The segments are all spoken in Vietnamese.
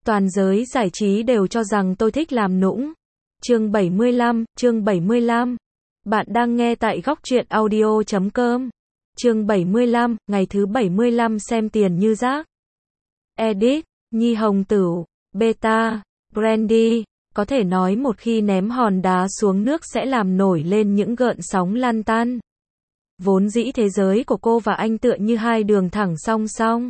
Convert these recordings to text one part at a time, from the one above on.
Toàn giới giải trí đều cho rằng tôi thích làm nũng. Chương 75. Bạn đang nghe tại Góc Truyện Audio.com. Chương 75, ngày thứ 75 xem tiền như rác. Edit, Nhi Hồng Tửu, Beta, Brandy. Có thể nói một khi ném hòn đá xuống nước sẽ làm nổi lên những gợn sóng lan tan. Vốn dĩ thế giới của cô và anh tựa như hai đường thẳng song song,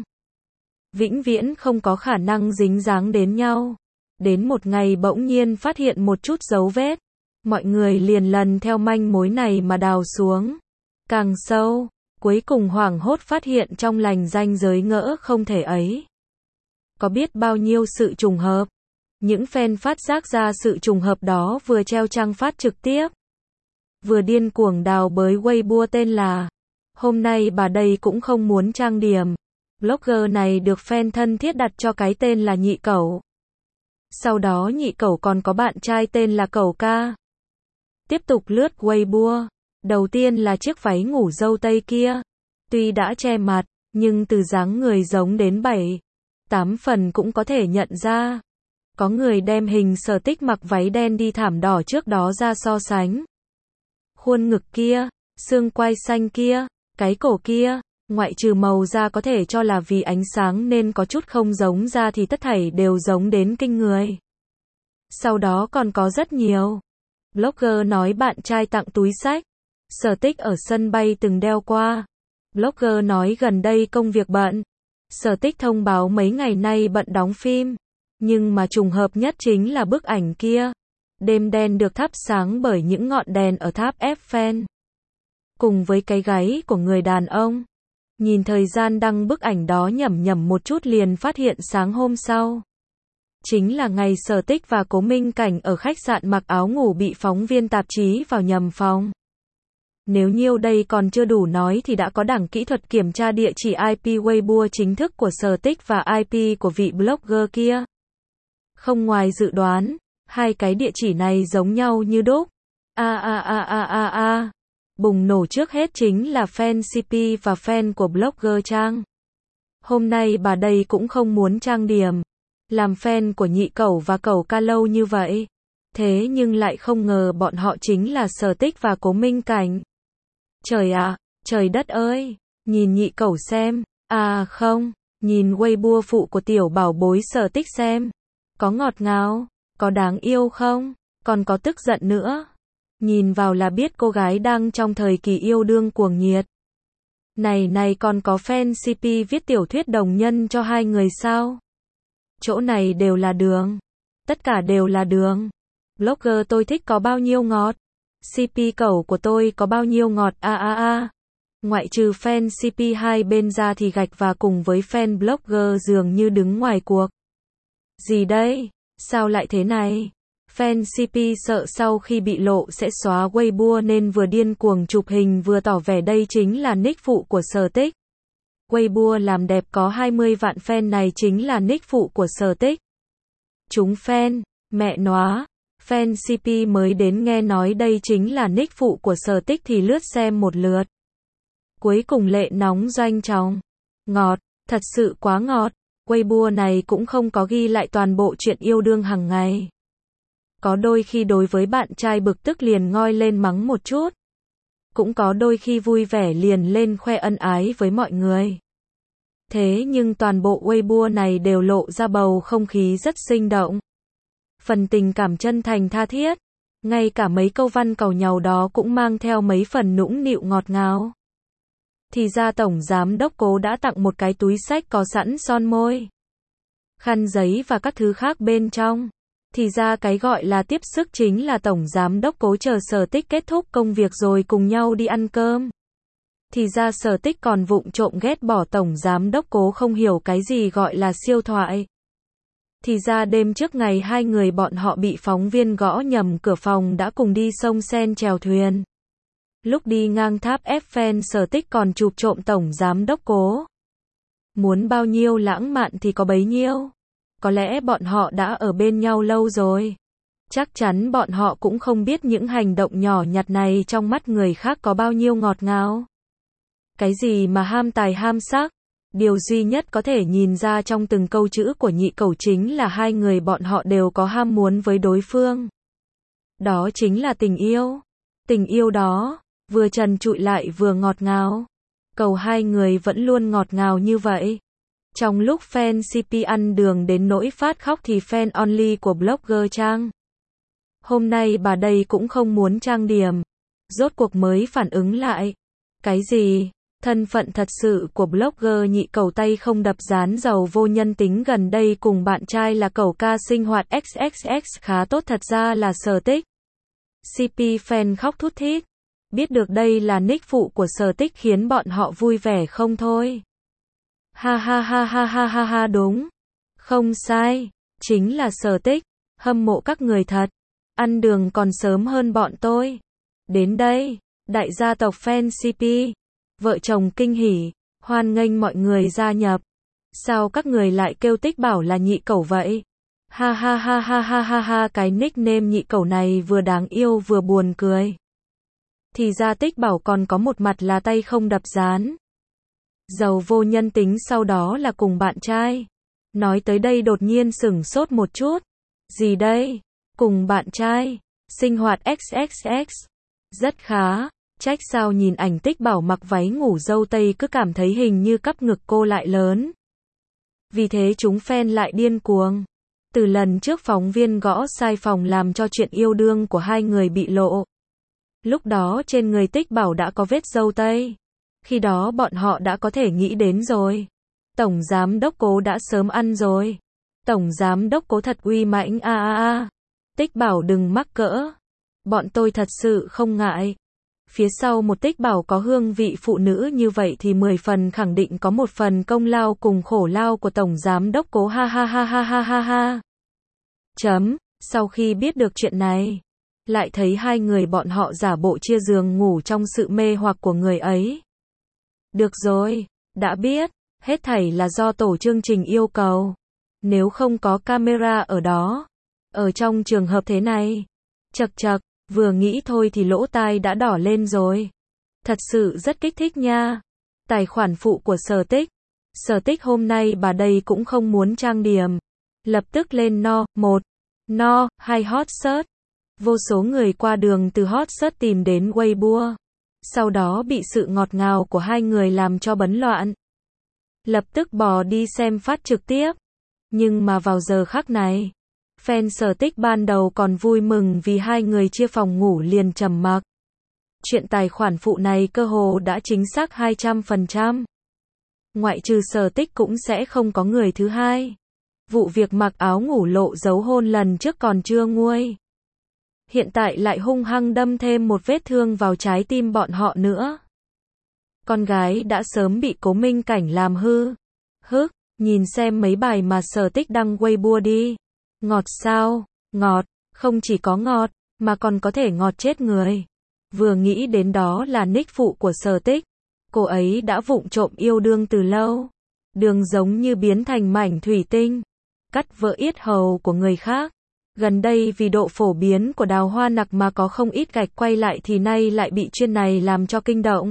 vĩnh viễn không có khả năng dính dáng đến nhau. Đến một ngày bỗng nhiên phát hiện một chút dấu vết. Mọi người liền lần theo manh mối này mà đào xuống. Càng sâu, cuối cùng hoảng hốt phát hiện trong lành ranh giới ngỡ không thể ấy. Có biết bao nhiêu sự trùng hợp. Những fan phát giác ra sự trùng hợp đó vừa treo trang phát trực tiếp, vừa điên cuồng đào bới Weibo tên là "Hôm nay bà đây cũng không muốn trang điểm". Blogger này được fan thân thiết đặt cho cái tên là Nhị Cẩu. Sau đó Nhị Cẩu còn có bạn trai tên là Cẩu Ca. Tiếp tục lướt Weibo. Đầu tiên là chiếc váy ngủ dâu tây kia. Tuy đã che mặt, nhưng từ dáng người giống đến 7-8 phần cũng có thể nhận ra. Có người đem hình Sở Tích mặc váy đen đi thảm đỏ trước đó ra so sánh. Khuôn ngực kia, xương quai xanh kia, cái cổ kia, ngoại trừ màu da có thể cho là vì ánh sáng nên có chút không giống ra thì tất thảy đều giống đến kinh người. Sau đó còn có rất nhiều. Blogger nói bạn trai tặng túi xách. Sở Tích ở sân bay từng đeo qua. Blogger nói gần đây công việc bận. Sở Tích thông báo mấy ngày nay bận đóng phim. Nhưng mà trùng hợp nhất chính là bức ảnh kia. Đêm đen được thắp sáng bởi những ngọn đèn ở tháp Eiffel, cùng với cái gáy của người đàn ông. Nhìn thời gian đăng bức ảnh đó nhẩm một chút liền phát hiện sáng hôm sau chính là ngày Sở Tích và Cố Minh Cảnh ở khách sạn mặc áo ngủ bị phóng viên tạp chí vào nhầm phòng. Nếu nhiêu đây còn chưa đủ nói thì đã có đảng kỹ thuật kiểm tra địa chỉ IP Weibo chính thức của Sở Tích và IP của vị blogger kia. Không ngoài dự đoán, hai cái địa chỉ này giống nhau như đúc. Bùng nổ trước hết chính là fan CP và fan của blogger Trang. Hôm nay bà đây cũng không muốn trang điểm. Làm fan của Nhị Cẩu và Cẩu Ca lâu như vậy. Thế nhưng lại không ngờ bọn họ chính là Sở Tích và Cố Minh Cảnh. Trời ạ, trời đất ơi, nhìn Nhị Cẩu xem. Không, nhìn Weibo phụ của tiểu bảo bối Sở Tích xem. Có ngọt ngào, có đáng yêu không, còn có tức giận nữa. Nhìn vào là biết cô gái đang trong thời kỳ yêu đương cuồng nhiệt. Này còn có fan CP viết tiểu thuyết đồng nhân cho hai người sao? Chỗ này đều là đường. Tất cả đều là đường. Blogger tôi thích có bao nhiêu ngọt. CP Cẩu của tôi có bao nhiêu ngọt. Ngoại trừ fan CP hai bên ra thì gạch và cùng với fan blogger dường như đứng ngoài cuộc. Gì đây? Sao lại thế này? Fan CP sợ sau khi bị lộ sẽ xóa Weibo nên vừa điên cuồng chụp hình vừa tỏ vẻ đây chính là nick phụ của Sở Tích. Weibo làm đẹp có 20 vạn fan này chính là nick phụ của Sở Tích. Chúng fan, mẹ nóa. Fan CP mới đến nghe nói đây chính là nick phụ của Sở Tích thì lướt xem một lượt. Cuối cùng lệ nóng doanh trọng. Ngọt, thật sự quá ngọt. Weibo này cũng không có ghi lại toàn bộ chuyện yêu đương hàng ngày. Có đôi khi đối với bạn trai bực tức liền ngoi lên mắng một chút. Cũng có đôi khi vui vẻ liền lên khoe ân ái với mọi người. Thế nhưng toàn bộ Weibo này đều lộ ra bầu không khí rất sinh động. Phần tình cảm chân thành tha thiết. Ngay cả mấy câu văn cầu nhàu đó cũng mang theo mấy phần nũng nịu ngọt ngào. Thì ra Tổng Giám Đốc Cố đã tặng một cái túi xách có sẵn son môi, khăn giấy và các thứ khác bên trong. Thì ra cái gọi là tiếp sức chính là Tổng Giám Đốc Cố chờ Sở Tích kết thúc công việc rồi cùng nhau đi ăn cơm. Thì ra Sở Tích còn vụng trộm ghét bỏ Tổng Giám Đốc Cố không hiểu cái gì gọi là siêu thoại. Thì ra đêm trước ngày hai người bọn họ bị phóng viên gõ nhầm cửa phòng đã cùng đi sông Sen chèo thuyền. Lúc đi ngang tháp Eiffel Sở Tích còn chụp trộm Tổng Giám Đốc Cố. Muốn bao nhiêu lãng mạn thì có bấy nhiêu. Có lẽ bọn họ đã ở bên nhau lâu rồi. Chắc chắn bọn họ cũng không biết những hành động nhỏ nhặt này trong mắt người khác có bao nhiêu ngọt ngào. Cái gì mà ham tài ham sắc, Điều duy nhất có thể nhìn ra trong từng câu chữ của nhị cẩu chính là hai người bọn họ đều có ham muốn với đối phương. Đó chính là tình yêu. Tình yêu đó, vừa trần trụi lại vừa ngọt ngào. Cầu hai người vẫn luôn ngọt ngào như vậy. Trong lúc fan CP ăn đường đến nỗi phát khóc thì fan only của blogger Trang. Hôm nay bà đây cũng không muốn trang điểm. Rốt cuộc mới phản ứng lại. Cái gì? Thân phận thật sự của blogger nhị cẩu tay không đập dán dầu vô nhân tính gần đây cùng bạn trai là cẩu ca sinh hoạt XXX khá tốt thật ra là Sở Tích. CP fan khóc thút thít. Biết được đây là nick phụ của Sở Tích khiến bọn họ vui vẻ không thôi. Ha ha ha ha ha ha ha đúng. Không sai. Chính là Sở Tích. Hâm mộ các người thật. Ăn đường còn sớm hơn bọn tôi. Đến đây. Đại gia tộc fan CP. Vợ chồng kinh hỉ. Hoan nghênh mọi người gia nhập. Sao các người lại kêu Tích Bảo là nhị cẩu vậy? Ha ha ha ha ha ha ha cái nickname nhị cẩu này vừa đáng yêu vừa buồn cười. Thì ra Tích Bảo còn có một mặt là tay không đập dán. Dầu vô nhân tính sau đó là cùng bạn trai. Nói tới đây đột nhiên sửng sốt một chút. Gì đây? Cùng bạn trai. Sinh hoạt XXX. Rất khá. Trách sao nhìn ảnh Tích Bảo mặc váy ngủ dâu tây cứ cảm thấy hình như cắp ngực cô lại lớn. Vì thế chúng fan lại điên cuồng. Từ lần trước phóng viên gõ sai phòng làm cho chuyện yêu đương của hai người bị lộ. Lúc đó trên người Tích Bảo đã có vết dâu tây. Khi đó bọn họ đã có thể nghĩ đến rồi. Tổng giám đốc Cố đã sớm ăn rồi. Tổng giám đốc Cố thật uy mãnh a a a. Tích Bảo đừng mắc cỡ. Bọn tôi thật sự không ngại. Phía sau một Tích Bảo có hương vị phụ nữ như vậy thì 10 phần khẳng định có một phần công lao cùng khổ lao của Tổng giám đốc Cố ha ha ha ha ha ha ha. Sau khi biết được chuyện này, lại thấy hai người bọn họ giả bộ chia giường ngủ trong sự mê hoặc của người ấy. Được rồi, đã biết, hết thảy là do tổ chương trình yêu cầu. Nếu không có camera ở đó, ở trong trường hợp thế này, chật chật, vừa nghĩ thôi thì lỗ tai đã đỏ lên rồi. Thật sự rất kích thích nha. Tài khoản phụ của Sở Tích. Sở Tích hôm nay bà đây cũng không muốn trang điểm. Lập tức lên no, 2 hot search. Vô số người qua đường từ hot search tìm đến Weibo. Sau đó bị sự ngọt ngào của hai người làm cho bấn loạn. Lập tức bò đi xem phát trực tiếp. Nhưng mà vào giờ khắc này, fan Sở Tích ban đầu còn vui mừng vì hai người chia phòng ngủ liền trầm mặc. Chuyện tài khoản phụ này cơ hồ đã chính xác 200%. Ngoại trừ Sở Tích cũng sẽ không có người thứ hai. Vụ việc mặc áo ngủ lộ dấu hôn lần trước còn chưa nguôi. Hiện tại lại hung hăng đâm thêm một vết thương vào trái tim bọn họ nữa. Con gái đã sớm bị Cố Minh Cảnh làm hư. Nhìn xem mấy bài mà Sở Tích đăng Weibo đi. Ngọt sao? Ngọt, không chỉ có ngọt, mà còn có thể ngọt chết người. Vừa nghĩ đến đó là nick phụ của Sở Tích. Cô ấy đã vụng trộm yêu đương từ lâu. Đường giống như biến thành mảnh thủy tinh. Cắt vỡ yết hầu của người khác. Gần đây vì độ phổ biến của Đào Hoa Nặc mà có không ít gạch quay lại thì nay lại bị chuyện này làm cho kinh động.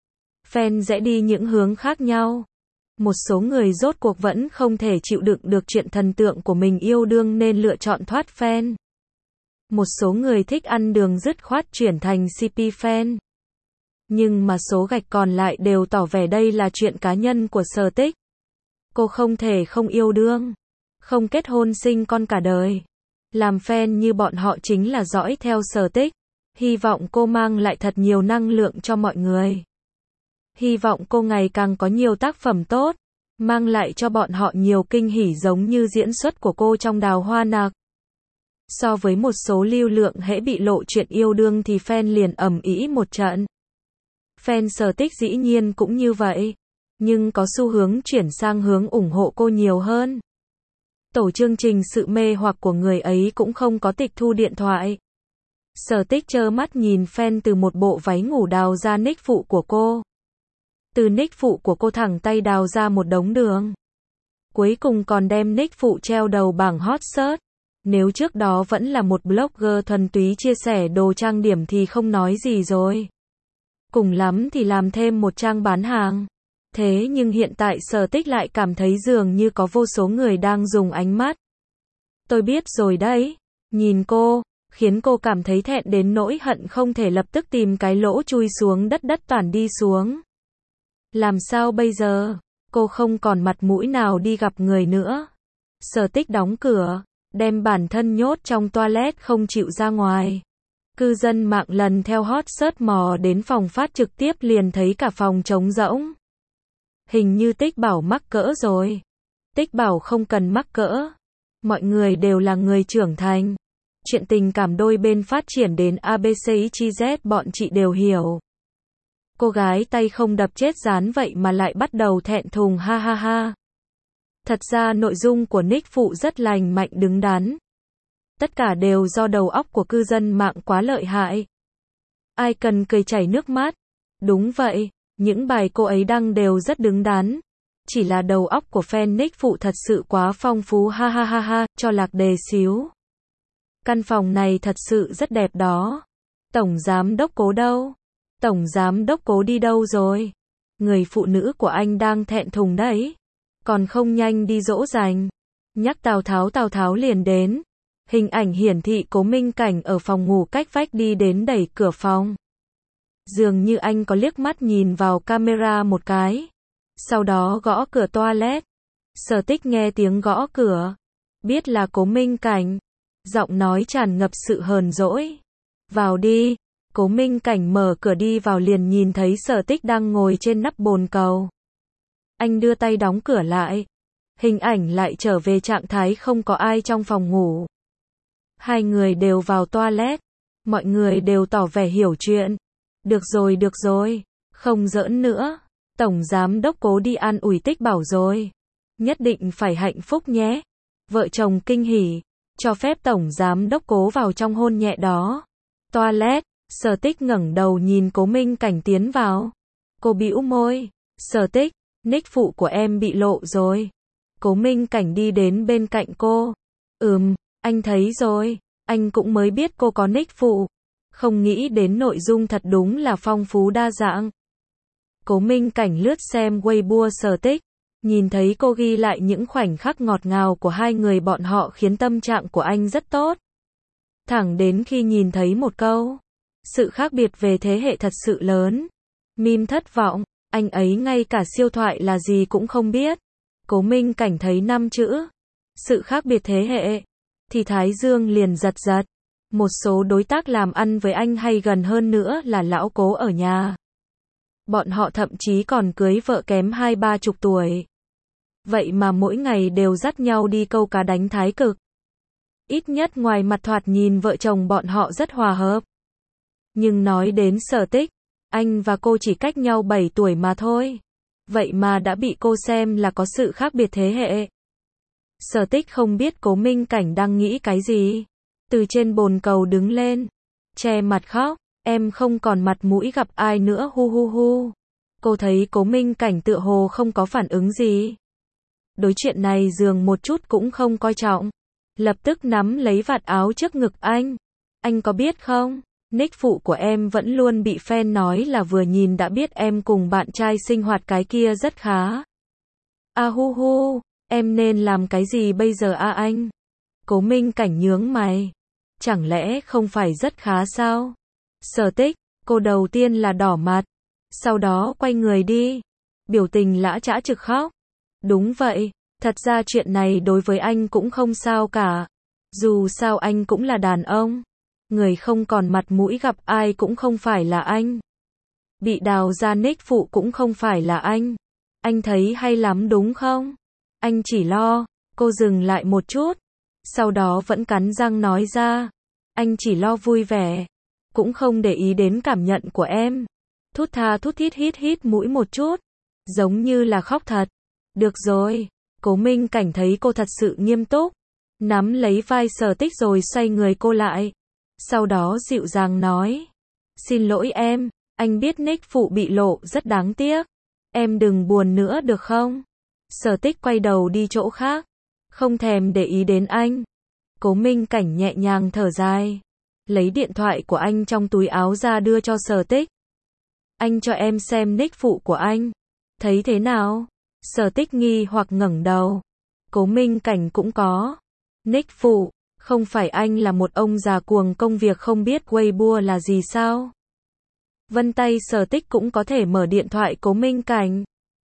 Fan rẽ đi những hướng khác nhau. Một số người rốt cuộc vẫn không thể chịu đựng được chuyện thần tượng của mình yêu đương nên lựa chọn thoát fan. Một số người thích ăn đường dứt khoát chuyển thành CP fan. Nhưng mà số gạch còn lại đều tỏ vẻ đây là chuyện cá nhân của Sở Tích. Cô không thể không yêu đương, không kết hôn sinh con cả đời. Làm fan như bọn họ chính là dõi theo Sở Tích. Hy vọng cô mang lại thật nhiều năng lượng cho mọi người. Hy vọng cô ngày càng có nhiều tác phẩm tốt, mang lại cho bọn họ nhiều kinh hỉ giống như diễn xuất của cô trong Đào Hoa Nặc. So với một số lưu lượng hễ bị lộ chuyện yêu đương thì fan liền ầm ĩ một trận. Fan Sở Tích dĩ nhiên cũng như vậy, nhưng có xu hướng chuyển sang hướng ủng hộ cô nhiều hơn. Tổ chương trình sự mê hoặc của người ấy cũng không có tịch thu điện thoại. Sở Tích trơ mắt nhìn fan từ một bộ váy ngủ đào ra nick phụ của cô. Từ nick phụ của cô thẳng tay đào ra một đống đường. Cuối cùng còn đem nick phụ treo đầu bảng hot search. Nếu trước đó vẫn là một blogger thuần túy chia sẻ đồ trang điểm thì không nói gì rồi. Cùng lắm thì làm thêm một trang bán hàng. Thế nhưng hiện tại Sở Tích lại cảm thấy dường như có vô số người đang dùng ánh mắt. Tôi biết rồi đấy. Nhìn cô, khiến cô cảm thấy thẹn đến nỗi hận không thể lập tức tìm cái lỗ chui xuống đất toàn đi xuống. Làm sao bây giờ? Cô không còn mặt mũi nào đi gặp người nữa. Sở Tích đóng cửa, đem bản thân nhốt trong toilet không chịu ra ngoài. Cư dân mạng lần theo hot search mò đến phòng phát trực tiếp liền thấy cả phòng trống rỗng. Hình như Tích Bảo mắc cỡ rồi. Tích Bảo không cần mắc cỡ. Mọi người đều là người trưởng thành. Chuyện tình cảm đôi bên phát triển đến ABCXYZ bọn chị đều hiểu. Cô gái tay không đập chết dán vậy mà lại bắt đầu thẹn thùng ha ha ha. Thật ra nội dung của nick phụ rất lành mạnh đứng đắn. Tất cả đều do đầu óc của cư dân mạng quá lợi hại. Ai cần cười chảy nước mắt. Đúng vậy, những bài cô ấy đăng đều rất đứng đắn. Chỉ là đầu óc của fan nick phụ thật sự quá phong phú ha ha ha ha, cho lạc đề xíu. Căn phòng này thật sự rất đẹp đó. Tổng giám đốc Cố đâu? Tổng giám đốc Cố đi đâu rồi? Người phụ nữ của anh đang thẹn thùng đấy. Còn không nhanh đi dỗ dành. Nhắc Tào Tháo liền đến. Hình ảnh hiển thị Cố Minh Cảnh ở phòng ngủ cách vách đi đến đẩy cửa phòng. Dường như anh có liếc mắt nhìn vào camera một cái. Sau đó gõ cửa toilet. Sở Tích nghe tiếng gõ cửa. Biết là Cố Minh Cảnh. Giọng nói tràn ngập sự hờn dỗi. Vào đi. Cố Minh Cảnh mở cửa đi vào liền nhìn thấy Sở Tích đang ngồi trên nắp bồn cầu. Anh đưa tay đóng cửa lại. Hình ảnh lại trở về trạng thái không có ai trong phòng ngủ. Hai người đều vào toilet. Mọi người đều tỏ vẻ hiểu chuyện. Được rồi. Không giỡn nữa. Tổng giám đốc Cố đi an ủi Tích Bảo rồi. Nhất định phải hạnh phúc nhé. Vợ chồng kinh hỉ. Cho phép tổng giám đốc Cố vào trong hôn nhẹ đó. Toilet. Sở Tích ngẩng đầu nhìn Cố Minh Cảnh tiến vào. Cô bĩu môi. Sở Tích, nick phụ của em bị lộ rồi. Cố Minh Cảnh đi đến bên cạnh cô. Anh thấy rồi. Anh cũng mới biết cô có nick phụ. Không nghĩ đến nội dung thật đúng là phong phú đa dạng. Cố Minh Cảnh lướt xem Weibo Sở Tích. Nhìn thấy cô ghi lại những khoảnh khắc ngọt ngào của hai người bọn họ khiến tâm trạng của anh rất tốt. Thẳng đến khi nhìn thấy một câu. Sự khác biệt về thế hệ thật sự lớn. Meme thất vọng, anh ấy ngay cả siêu thoại là gì cũng không biết. Cố Minh Cảnh thấy 5 chữ. Sự khác biệt thế hệ. Thì thái dương liền giật. Một số đối tác làm ăn với anh hay gần hơn nữa là lão Cố ở nhà. Bọn họ thậm chí còn cưới vợ kém 20-30 tuổi. Vậy mà mỗi ngày đều dắt nhau đi câu cá đánh thái cực. Ít nhất ngoài mặt thoạt nhìn vợ chồng bọn họ rất hòa hợp. Nhưng nói đến Sở Tích, anh và cô chỉ cách nhau 7 tuổi mà thôi. Vậy mà đã bị cô xem là có sự khác biệt thế hệ. Sở Tích không biết Cố Minh Cảnh đang nghĩ cái gì. Từ trên bồn cầu đứng lên. Che mặt khóc. Em không còn mặt mũi gặp ai nữa hu hu hu. Cô thấy Cố Minh Cảnh tựa hồ không có phản ứng gì. Đối chuyện này dường một chút cũng không coi trọng. Lập tức nắm lấy vạt áo trước ngực anh. Anh có biết không? Nick phụ của em vẫn luôn bị fan nói là vừa nhìn đã biết em cùng bạn trai sinh hoạt cái kia rất khá. À hu hu, em nên làm cái gì bây giờ à anh? Cố Minh Cảnh nhướng mày. Chẳng lẽ không phải rất khá sao? Sở Tích, cô đầu tiên là đỏ mặt. Sau đó quay người đi. Biểu tình lã chã trực khóc. Đúng vậy, thật ra chuyện này đối với anh cũng không sao cả. Dù sao anh cũng là đàn ông. Người không còn mặt mũi gặp ai cũng không phải là anh. Bị đào ra nick phụ cũng không phải là anh. Anh thấy hay lắm đúng không? Anh chỉ lo. Cô dừng lại một chút. Sau đó vẫn cắn răng nói ra. Anh chỉ lo vui vẻ. Cũng không để ý đến cảm nhận của em. Thút tha thút thít hít mũi một chút. Giống như là khóc thật. Được rồi. Cố Minh Cảnh thấy cô thật sự nghiêm túc. Nắm lấy vai Sở Tích rồi xoay người cô lại. Sau đó dịu dàng nói. Xin lỗi em, anh biết nick phụ bị lộ rất đáng tiếc. Em đừng buồn nữa được không? Sở Tích quay đầu đi chỗ khác. Không thèm để ý đến anh. Cố Minh Cảnh nhẹ nhàng thở dài. Lấy điện thoại của anh trong túi áo ra đưa cho Sở Tích. Anh cho em xem nick phụ của anh. Thấy thế nào? Sở Tích nghi hoặc ngẩng đầu. Cố Minh Cảnh cũng có. Nick phụ, không phải anh là một ông già cuồng công việc không biết Weibo là gì sao? Vân tay Sở Tích cũng có thể mở điện thoại Cố Minh Cảnh.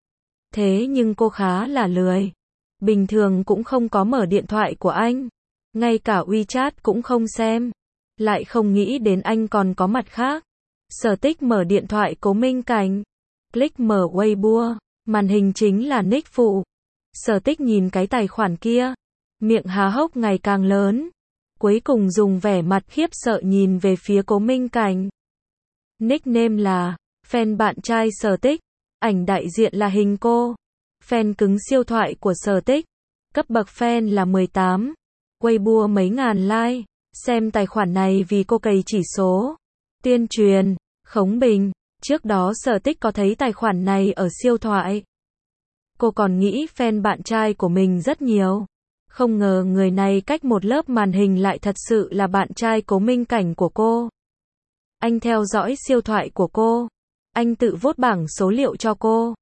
Thế nhưng cô khá là lười. Bình thường cũng không có mở điện thoại của anh. Ngay cả WeChat cũng không xem. Lại không nghĩ đến anh còn có mặt khác. Sở Tích mở điện thoại Cố Minh Cảnh. Click mở Weibo. Màn hình chính là nick phụ. Sở Tích nhìn cái tài khoản kia. Miệng há hốc ngày càng lớn. Cuối cùng dùng vẻ mặt khiếp sợ nhìn về phía Cố Minh Cảnh. Nickname là fan bạn trai Sở Tích. Ảnh đại diện là hình cô. Fan cứng siêu thoại của Sở Tích. Cấp bậc fan là 18. Weibo mấy ngàn like. Xem tài khoản này vì cô cày chỉ số. Tuyên truyền, khống bình. Trước đó Sở Tích có thấy tài khoản này ở siêu thoại. Cô còn nghĩ fan bạn trai của mình rất nhiều. Không ngờ người này cách một lớp màn hình lại thật sự là bạn trai Cố Minh Cảnh của cô. Anh theo dõi siêu thoại của cô. Anh tự vote bảng số liệu cho cô.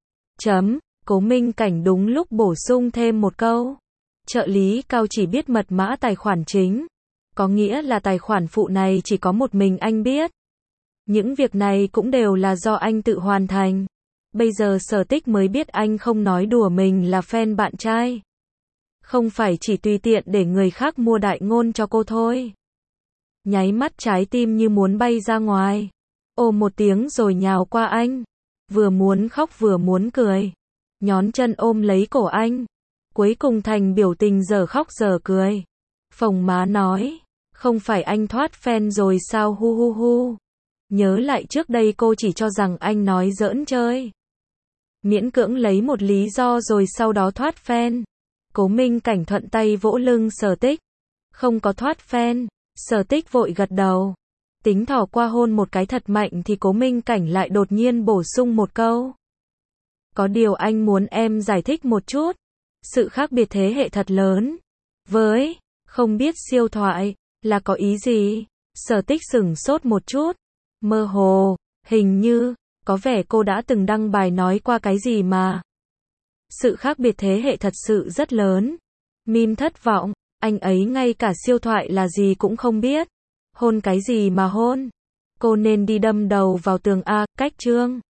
Cố Minh Cảnh đúng lúc bổ sung thêm một câu. Trợ lý Cao chỉ biết mật mã tài khoản chính. Có nghĩa là tài khoản phụ này chỉ có một mình anh biết. Những việc này cũng đều là do anh tự hoàn thành. Bây giờ Sở Tích mới biết anh không nói đùa mình là fan bạn trai. Không phải chỉ tùy tiện để người khác mua đại ngôn cho cô thôi. Nháy mắt trái tim như muốn bay ra ngoài. Ồ một tiếng rồi nhào qua anh. Vừa muốn khóc vừa muốn cười. Nhón chân ôm lấy cổ anh. Cuối cùng thành biểu tình giờ khóc giờ cười. Phồng má nói. Không phải anh thoát fan rồi sao hu hu hu. Nhớ lại trước đây cô chỉ cho rằng anh nói giỡn chơi. Miễn cưỡng lấy một lý do rồi sau đó thoát fan. Cố Minh Cảnh thuận tay vỗ lưng Sở Tích. Không có thoát fan. Sở Tích vội gật đầu. Tính thỏ qua hôn một cái thật mạnh thì Cố Minh Cảnh lại đột nhiên bổ sung một câu. Có điều anh muốn em giải thích một chút. Sự khác biệt thế hệ thật lớn. Với, không biết siêu thoại, là có ý gì? Sở Tích sửng sốt một chút. Mơ hồ, hình như, có vẻ cô đã từng đăng bài nói qua cái gì mà. Sự khác biệt thế hệ thật sự rất lớn. Mim thất vọng, anh ấy ngay cả siêu thoại là gì cũng không biết. Hôn cái gì mà hôn? Cô nên đi đâm đầu vào tường A, cách chương.